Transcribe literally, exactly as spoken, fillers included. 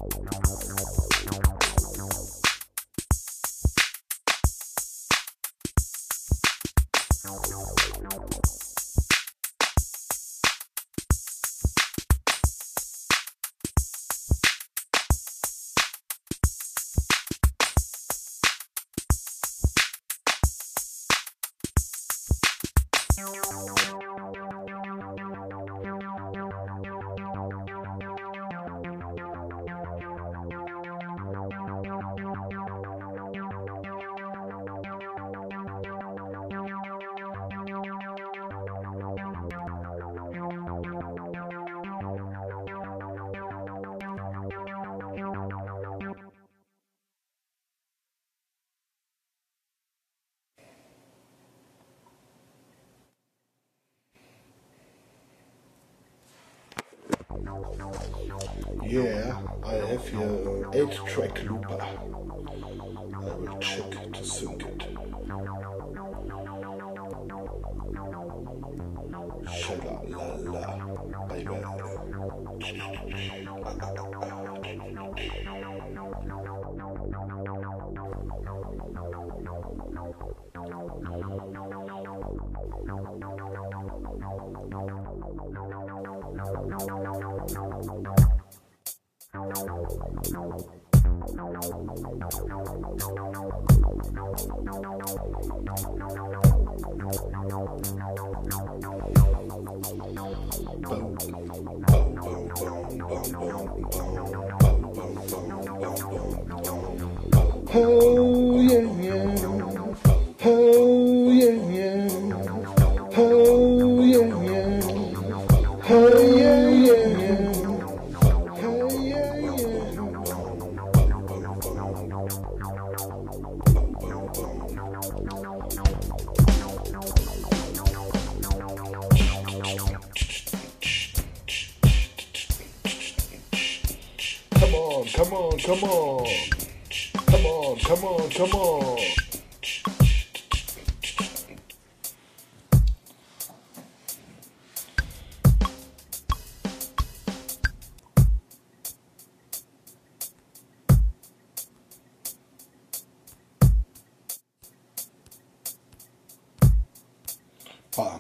Yeah, I have here an eight track looper. I will check to sync it. Sha-la-la-la, baby. Oh yeah, yeah. Oh yeah, yeah. Oh yeah, yeah. Oh yeah, yeah, yeah. Oh yeah, yeah. Come on, come on, come on. Come on, come on, come on.